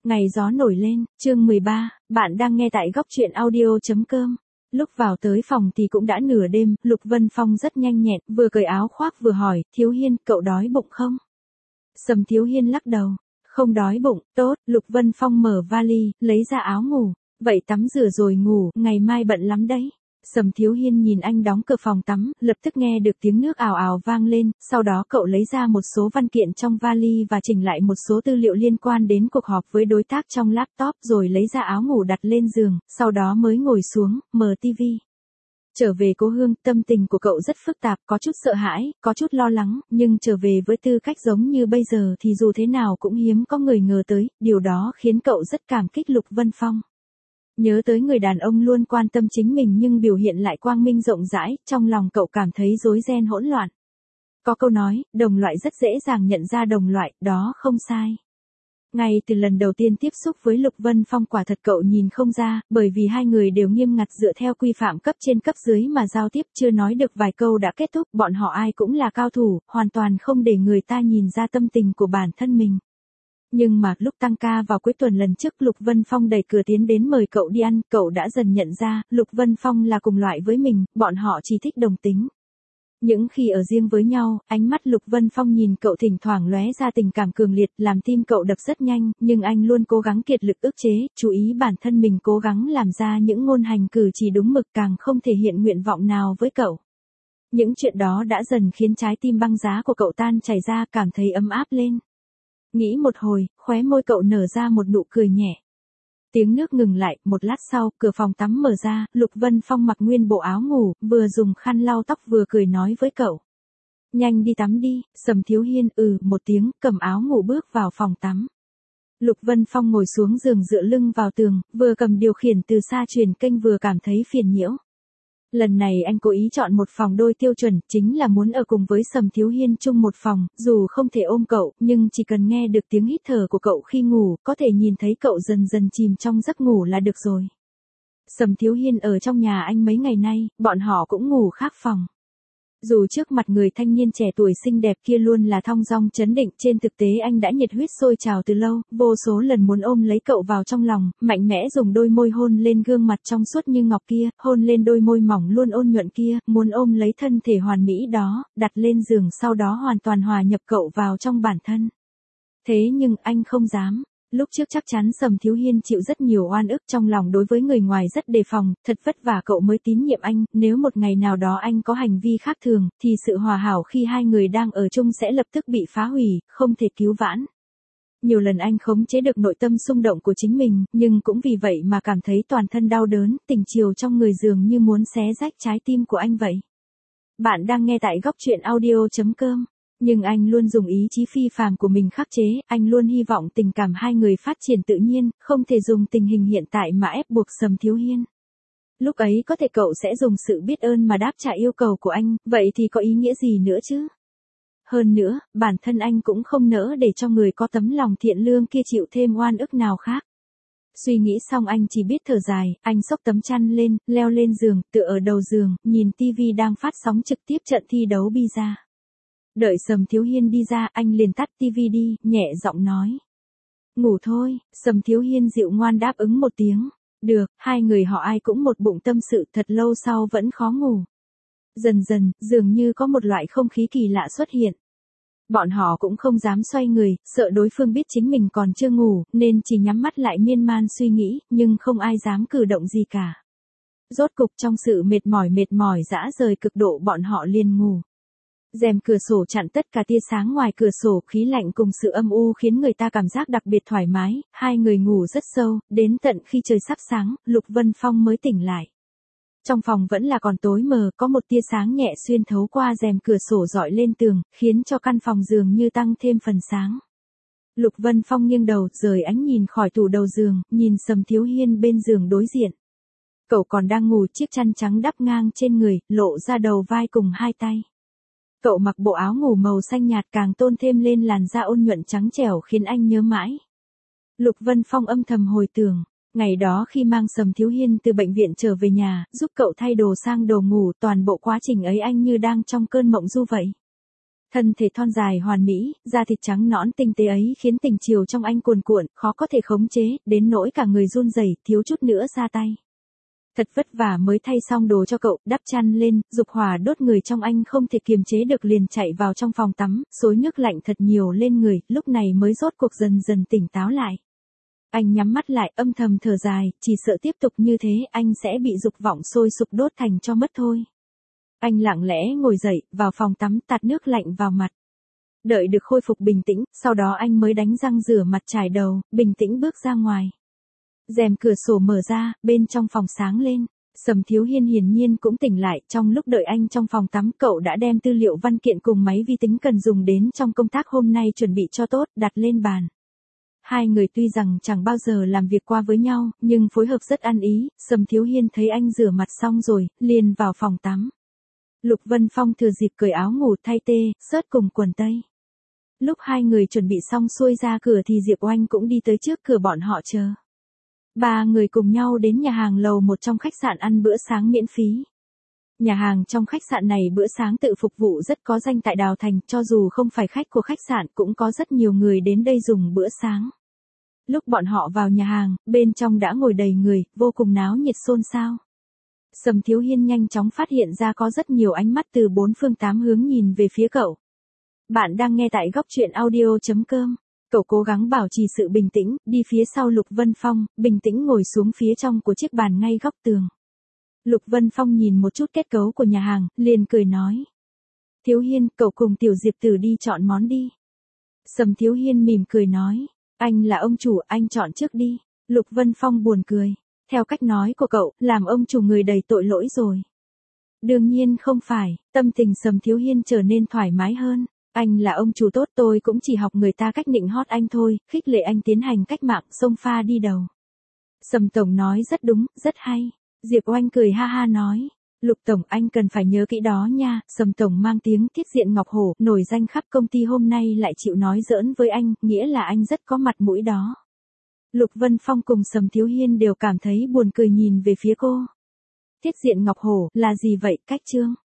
Ngày gió nổi lên, chương 13, bạn đang nghe tại góc truyện audio.com. Lúc vào tới phòng thì cũng đã nửa đêm, Lục Vân Phong rất nhanh nhẹn, vừa cởi áo khoác vừa hỏi, Thiếu Hiên, cậu đói bụng không? Sầm Thiếu Hiên lắc đầu, không đói bụng, tốt, Lục Vân Phong mở vali, lấy ra áo ngủ, vậy tắm rửa rồi ngủ, ngày mai bận lắm đấy. Sầm Thiếu Hiên nhìn anh đóng cửa phòng tắm, lập tức nghe được tiếng nước ào ào vang lên, sau đó cậu lấy ra một số văn kiện trong vali và chỉnh lại một số tư liệu liên quan đến cuộc họp với đối tác trong laptop rồi lấy ra áo ngủ đặt lên giường, sau đó mới ngồi xuống, mở tivi. Trở về cố hương, tâm tình của cậu rất phức tạp, có chút sợ hãi, có chút lo lắng, nhưng trở về với tư cách giống như bây giờ thì dù thế nào cũng hiếm có người ngờ tới, điều đó khiến cậu rất cảm kích Lục Vân Phong. Nhớ tới người đàn ông luôn quan tâm chính mình nhưng biểu hiện lại quang minh rộng rãi, trong lòng cậu cảm thấy rối ren hỗn loạn. Có câu nói, đồng loại rất dễ dàng nhận ra đồng loại, đó không sai. Ngay từ lần đầu tiên tiếp xúc với Lục Vân Phong quả thật cậu nhìn không ra, bởi vì hai người đều nghiêm ngặt dựa theo quy phạm cấp trên cấp dưới mà giao tiếp, chưa nói được vài câu đã kết thúc, bọn họ ai cũng là cao thủ, hoàn toàn không để người ta nhìn ra tâm tình của bản thân mình. Nhưng mà lúc tăng ca vào cuối tuần lần trước Lục Vân Phong đẩy cửa tiến đến mời cậu đi ăn, cậu đã dần nhận ra, Lục Vân Phong là cùng loại với mình, bọn họ chỉ thích đồng tính. Những khi ở riêng với nhau, ánh mắt Lục Vân Phong nhìn cậu thỉnh thoảng lóe ra tình cảm cường liệt, làm tim cậu đập rất nhanh, nhưng anh luôn cố gắng kiệt lực ức chế, chú ý bản thân mình cố gắng làm ra những ngôn hành cử chỉ đúng mực, càng không thể hiện nguyện vọng nào với cậu. Những chuyện đó đã dần khiến trái tim băng giá của cậu tan chảy ra, cảm thấy ấm áp lên. Nghĩ một hồi, khóe môi cậu nở ra một nụ cười nhẹ. Tiếng nước ngừng lại, một lát sau, cửa phòng tắm mở ra, Lục Vân Phong mặc nguyên bộ áo ngủ, vừa dùng khăn lau tóc vừa cười nói với cậu. Nhanh đi tắm đi, Sầm Thiếu Hiên một tiếng, cầm áo ngủ bước vào phòng tắm. Lục Vân Phong ngồi xuống giường dựa lưng vào tường, vừa cầm điều khiển từ xa truyền kênh vừa cảm thấy phiền nhiễu. Lần này anh cố ý chọn một phòng đôi tiêu chuẩn, chính là muốn ở cùng với Sầm Thiếu Hiên chung một phòng, dù không thể ôm cậu, nhưng chỉ cần nghe được tiếng hít thở của cậu khi ngủ, có thể nhìn thấy cậu dần dần chìm trong giấc ngủ là được rồi. Sầm Thiếu Hiên ở trong nhà anh mấy ngày nay, bọn họ cũng ngủ khác phòng. Dù trước mặt người thanh niên trẻ tuổi xinh đẹp kia luôn là thong dong trấn định, trên thực tế anh đã nhiệt huyết sôi trào từ lâu, vô số lần muốn ôm lấy cậu vào trong lòng, mạnh mẽ dùng đôi môi hôn lên gương mặt trong suốt như ngọc kia, hôn lên đôi môi mỏng luôn ôn nhuận kia, muốn ôm lấy thân thể hoàn mỹ đó, đặt lên giường sau đó hoàn toàn hòa nhập cậu vào trong bản thân. Thế nhưng anh không dám. Lúc trước chắc chắn Sầm Thiếu Hiên chịu rất nhiều oan ức trong lòng, đối với người ngoài rất đề phòng, thật vất vả cậu mới tín nhiệm anh, nếu một ngày nào đó anh có hành vi khác thường, thì sự hòa hảo khi hai người đang ở chung sẽ lập tức bị phá hủy, không thể cứu vãn. Nhiều lần anh khống chế được nội tâm xung động của chính mình, nhưng cũng vì vậy mà cảm thấy toàn thân đau đớn, tình chiều trong người dường như muốn xé rách trái tim của anh vậy. Bạn đang nghe tại góc truyện audio.com. Nhưng anh luôn dùng ý chí phi phàm của mình khắc chế, anh luôn hy vọng tình cảm hai người phát triển tự nhiên, không thể dùng tình hình hiện tại mà ép buộc Sầm Thiếu Hiên. Lúc ấy có thể cậu sẽ dùng sự biết ơn mà đáp trả yêu cầu của anh, vậy thì có ý nghĩa gì nữa chứ? Hơn nữa, bản thân anh cũng không nỡ để cho người có tấm lòng thiện lương kia chịu thêm oan ức nào khác. Suy nghĩ xong anh chỉ biết thở dài, anh xốc tấm chăn lên, leo lên giường, tựa ở đầu giường, nhìn tivi đang phát sóng trực tiếp trận thi đấu bi-a. Đợi Sầm Thiếu Hiên đi ra, anh liền tắt tivi đi, nhẹ giọng nói. Ngủ thôi, Sầm Thiếu Hiên dịu ngoan đáp ứng một tiếng. Được, hai người họ ai cũng một bụng tâm sự, thật lâu sau vẫn khó ngủ. Dần dần, dường như có một loại không khí kỳ lạ xuất hiện. Bọn họ cũng không dám xoay người, sợ đối phương biết chính mình còn chưa ngủ, nên chỉ nhắm mắt lại miên man suy nghĩ, nhưng không ai dám cử động gì cả. Rốt cục trong sự mệt mỏi dã rời cực độ bọn họ liền ngủ. Rèm cửa sổ chặn tất cả tia sáng ngoài cửa sổ, khí lạnh cùng sự âm u khiến người ta cảm giác đặc biệt thoải mái, hai người ngủ rất sâu, đến tận khi trời sắp sáng, Lục Vân Phong mới tỉnh lại. Trong phòng vẫn là còn tối mờ, có một tia sáng nhẹ xuyên thấu qua rèm cửa sổ rọi lên tường, khiến cho căn phòng dường như tăng thêm phần sáng. Lục Vân Phong nghiêng đầu, rời ánh nhìn khỏi tủ đầu giường, nhìn Sầm Thiếu Hiên bên giường đối diện. Cậu còn đang ngủ, chiếc chăn trắng đắp ngang trên người, lộ ra đầu vai cùng hai tay. Cậu mặc bộ áo ngủ màu xanh nhạt càng tôn thêm lên làn da ôn nhuận trắng trẻo khiến anh nhớ mãi. Lục Vân Phong âm thầm hồi tưởng, ngày đó khi mang Sầm Thiếu Hiên từ bệnh viện trở về nhà, giúp cậu thay đồ sang đồ ngủ, toàn bộ quá trình ấy anh như đang trong cơn mộng du vậy. Thân thể thon dài hoàn mỹ, da thịt trắng nõn tinh tế ấy khiến tình chiều trong anh cuồn cuộn, khó có thể khống chế, đến nỗi cả người run rẩy, thiếu chút nữa ra tay. Thật vất vả mới thay xong đồ cho cậu, đắp chăn lên, dục hỏa đốt người trong anh không thể kiềm chế được liền chạy vào trong phòng tắm, xối nước lạnh thật nhiều lên người, lúc này mới rốt cuộc dần dần tỉnh táo lại. Anh nhắm mắt lại, âm thầm thở dài, chỉ sợ tiếp tục như thế anh sẽ bị dục vọng sôi sục đốt thành cho mất thôi. Anh lặng lẽ ngồi dậy, vào phòng tắm tạt nước lạnh vào mặt. Đợi được khôi phục bình tĩnh, sau đó anh mới đánh răng rửa mặt chải đầu, bình tĩnh bước ra ngoài. Rèm cửa sổ mở ra, bên trong phòng sáng lên. Sầm Thiếu Hiên hiển nhiên cũng tỉnh lại, trong lúc đợi anh trong phòng tắm cậu đã đem tư liệu văn kiện cùng máy vi tính cần dùng đến trong công tác hôm nay chuẩn bị cho tốt, đặt lên bàn. Hai người tuy rằng chẳng bao giờ làm việc qua với nhau, nhưng phối hợp rất ăn ý, Sầm Thiếu Hiên thấy anh rửa mặt xong rồi, liền vào phòng tắm. Lục Vân Phong thừa dịp cởi áo ngủ thay tê, sớt cùng quần tây. Lúc hai người chuẩn bị xong xuôi ra cửa thì Diệp Oanh cũng đi tới trước cửa bọn họ chờ. Ba người cùng nhau đến nhà hàng lầu một trong khách sạn ăn bữa sáng miễn phí. Nhà hàng trong khách sạn này bữa sáng tự phục vụ rất có danh tại Đào Thành, cho dù không phải khách của khách sạn cũng có rất nhiều người đến đây dùng bữa sáng. Lúc bọn họ vào nhà hàng, bên trong đã ngồi đầy người, vô cùng náo nhiệt xôn xao. Sầm Thiếu Hiên nhanh chóng phát hiện ra có rất nhiều ánh mắt từ bốn phương tám hướng nhìn về phía cậu. Bạn đang nghe tại góc truyện audio.com. Cậu cố gắng bảo trì sự bình tĩnh, đi phía sau Lục Vân Phong, bình tĩnh ngồi xuống phía trong của chiếc bàn ngay góc tường. Lục Vân Phong nhìn một chút kết cấu của nhà hàng, liền cười nói. Thiếu Hiên, cậu cùng Tiểu Diệp Tử đi chọn món đi. Sầm Thiếu Hiên mỉm cười nói. Anh là ông chủ, anh chọn trước đi. Lục Vân Phong buồn cười. Theo cách nói của cậu, làm ông chủ người đầy tội lỗi rồi. Đương nhiên không phải, tâm tình Sầm Thiếu Hiên trở nên thoải mái hơn. Anh là ông chủ tốt, tôi cũng chỉ học người ta cách nịnh hót anh thôi, khích lệ anh tiến hành cách mạng xông pha đi đầu. Sầm Tổng nói rất đúng, rất hay. Diệp Oanh cười ha ha nói. Lục Tổng anh cần phải nhớ kỹ đó nha. Sầm Tổng mang tiếng Tiết Diện Ngọc Hổ, nổi danh khắp công ty hôm nay lại chịu nói giỡn với anh, nghĩa là anh rất có mặt mũi đó. Lục Vân Phong cùng Sầm Thiếu Hiên đều cảm thấy buồn cười nhìn về phía cô. Tiết Diện Ngọc Hổ, là gì vậy, cách chương?